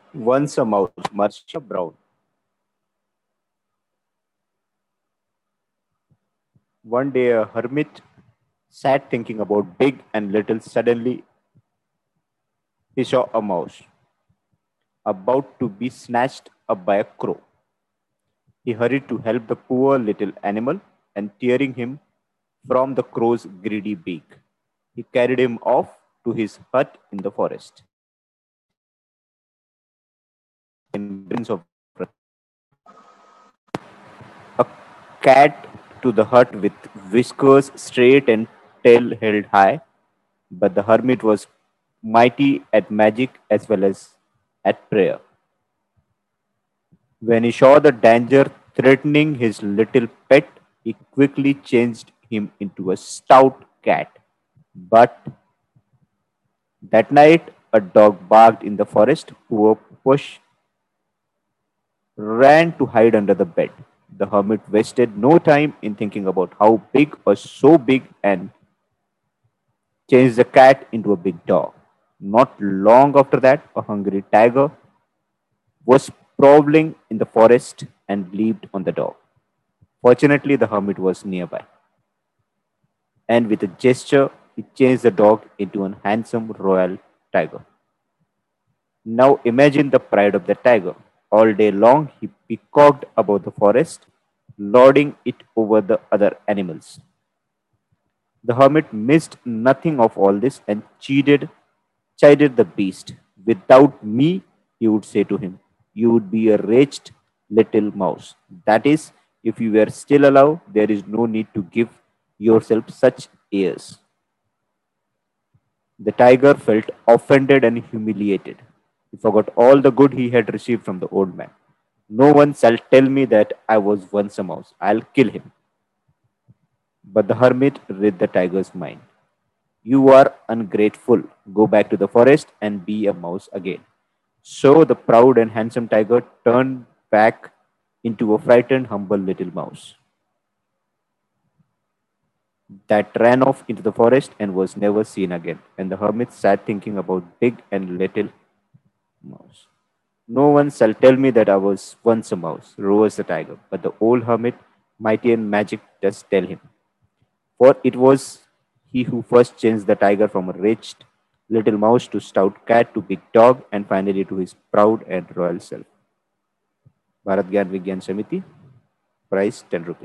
Once a mouse, Marcia Brown. One day a hermit sat thinking about big and little. Suddenly he saw a mouse about to be snatched up by a crow. He hurried to help the poor little animal and tearing him from the crow's greedy beak. He carried him off to his hut in the forest. Millions of a cat to the hut with whiskers straight and tail held high, but the hermit was mighty at magic as well as at prayer. When he saw the danger threatening his little pet, he quickly changed him into a stout cat. But that night, a dog barked in the forest. Poor Push ran to hide under the bed. The hermit wasted no time in thinking about how big was so big and changed the cat into a big dog. Not long after that, a hungry tiger was prowling in the forest and leaped on the dog. Fortunately, the hermit was nearby, and with a gesture, he changed the dog into a handsome royal tiger. Now imagine the pride of the tiger. All day long, he peacocked above the forest, lording it over the other animals. The hermit missed nothing of all this and chided the beast. Without me, he would say to him, you would be a wretched little mouse. That is, if you were still alive, there is no need to give yourself such airs. The tiger felt offended and humiliated. He forgot all the good he had received from the old man. No one shall tell me that I was once a mouse. I'll kill him. But the hermit read the tiger's mind. You are ungrateful. Go back to the forest and be a mouse again. So the proud and handsome tiger turned back into a frightened, humble little mouse that ran off into the forest and was never seen again. And the hermit sat thinking about big and little mouse. No one shall tell me that I was once a mouse, roars the tiger. But the old hermit, mighty in magic, does tell him. For it was he who first changed the tiger from a wretched little mouse to stout cat to big dog and finally to his proud and royal self. Bharat Gyan Vigyan Samiti, price 10 rupees.